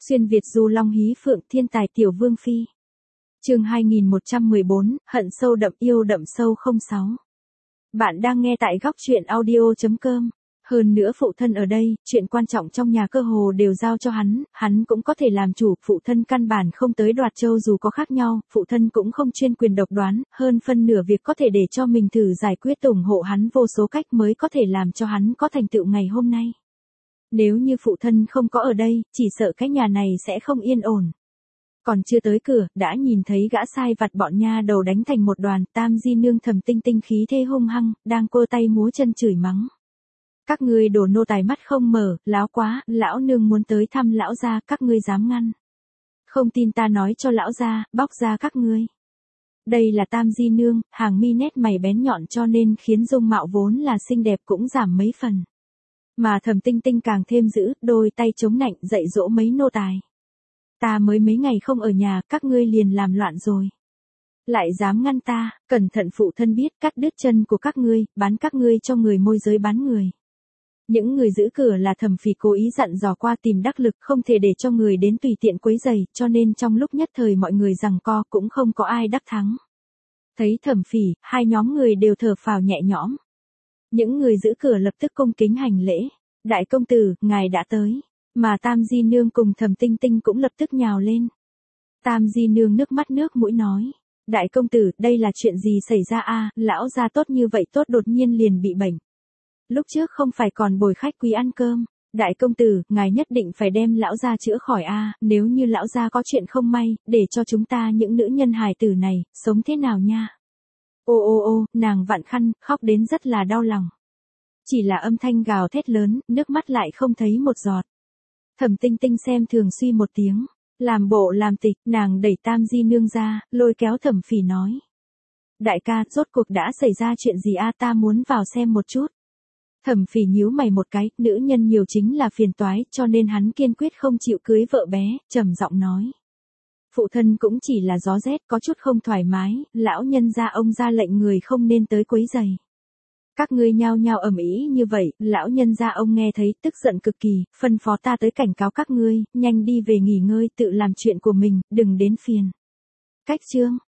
Xuyên Việt du long hí phượng thiên tài tiểu vương phi. Chương 2114, hận sâu đậm yêu đậm sâu 06. Bạn đang nghe tại góc truyện audio.com. Hơn nữa phụ thân ở đây, chuyện quan trọng trong nhà cơ hồ đều giao cho hắn cũng có thể làm chủ, phụ thân căn bản không tới đoạt châu dù có khác nhau, phụ thân cũng không chuyên quyền độc đoán, hơn phân nửa việc có thể để cho mình thử giải quyết, ủng hộ hắn vô số cách mới có thể làm cho hắn có thành tựu ngày hôm nay. Nếu như phụ thân không có ở đây, chỉ sợ cái nhà này sẽ không yên ổn. Còn chưa tới cửa, đã nhìn thấy gã sai vặt bọn nha đầu đánh thành một đoàn, Tam Di Nương Thẩm Tinh Tinh khí thế hung hăng, đang cua tay múa chân chửi mắng. Các ngươi đồ nô tài mắt không mở, láo quá, lão nương muốn tới thăm lão gia, các ngươi dám ngăn. Không tin ta nói cho lão gia, bóc ra các ngươi. Đây là Tam Di Nương, hàng mi nét mày bén nhọn cho nên khiến dung mạo vốn là xinh đẹp cũng giảm mấy phần. Mà Thẩm Tinh Tinh càng thêm dữ, đôi tay chống nạnh dạy dỗ mấy nô tài. Ta mới mấy ngày không ở nhà, các ngươi liền làm loạn rồi. Lại dám ngăn ta, cẩn thận phụ thân biết, cắt đứt chân của các ngươi, bán các ngươi cho người môi giới bán người. Những người giữ cửa là Thẩm Phỉ cố ý dặn dò qua tìm đắc lực, không thể để cho người đến tùy tiện quấy rầy, cho nên trong lúc nhất thời mọi người giằng co cũng không có ai đắc thắng. Thấy Thẩm Phỉ, hai nhóm người đều thở phào nhẹ nhõm. Những người giữ cửa lập tức cung kính hành lễ. Đại công tử, ngài đã tới. Mà Tam Di Nương cùng Thẩm Tinh Tinh cũng lập tức nhào lên. Tam Di Nương nước mắt nước mũi nói. Đại công tử, đây là chuyện gì xảy ra a? Lão gia tốt như vậy tốt đột nhiên liền bị bệnh. Lúc trước không phải còn bồi khách quý ăn cơm. Đại công tử, ngài nhất định phải đem lão gia chữa khỏi a, nếu như lão gia có chuyện không may, để cho chúng ta những nữ nhân hài tử này, sống thế nào nha? Ô, nàng vặn khăn, khóc đến rất là đau lòng. Chỉ là âm thanh gào thét lớn, nước mắt lại không thấy một giọt. Thẩm Tinh Tinh xem thường suy một tiếng, làm bộ làm tịch, nàng đẩy Tam Di Nương ra, lôi kéo Thẩm Phỉ nói. Đại ca, rốt cuộc đã xảy ra chuyện gì a, ta muốn vào xem một chút. Thẩm Phỉ nhíu mày một cái, nữ nhân nhiều chính là phiền toái, cho nên hắn kiên quyết không chịu cưới vợ bé, trầm giọng nói. Phụ thân cũng chỉ là gió rét, có chút không thoải mái, lão nhân gia ông ra lệnh người không nên tới quấy rầy. Các ngươi nhao nhao ầm ĩ như vậy, lão nhân gia ông nghe thấy tức giận cực kỳ, phân phó ta tới cảnh cáo các ngươi, nhanh đi về nghỉ ngơi tự làm chuyện của mình, đừng đến phiền. Cách chương,